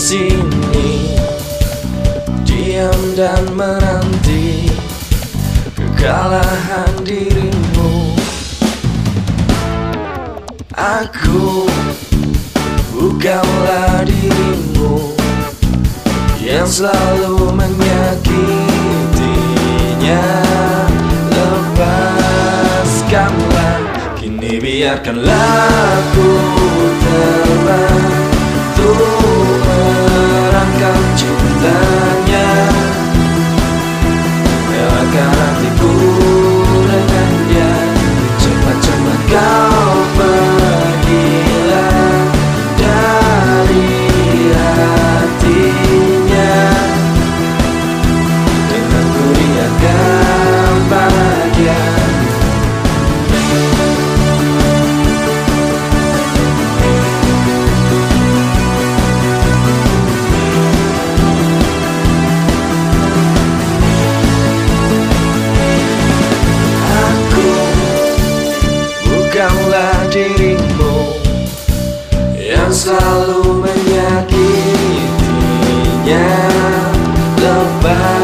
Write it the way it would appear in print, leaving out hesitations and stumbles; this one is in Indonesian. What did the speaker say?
sini, diam dan menanti kekalahan dirimu. Aku bukanlah dirimu yang selalu menyakitinya. Lepaskanlah, kini biarkanlah aku terbang untuk merangkap cintanya. Relakan hatiku dengan dia, cepat-cepat kau pergilah dari hatinya. Denganku dia akan bahagia. Bukanlah dirimu yang selalu menyakitinya. Lepas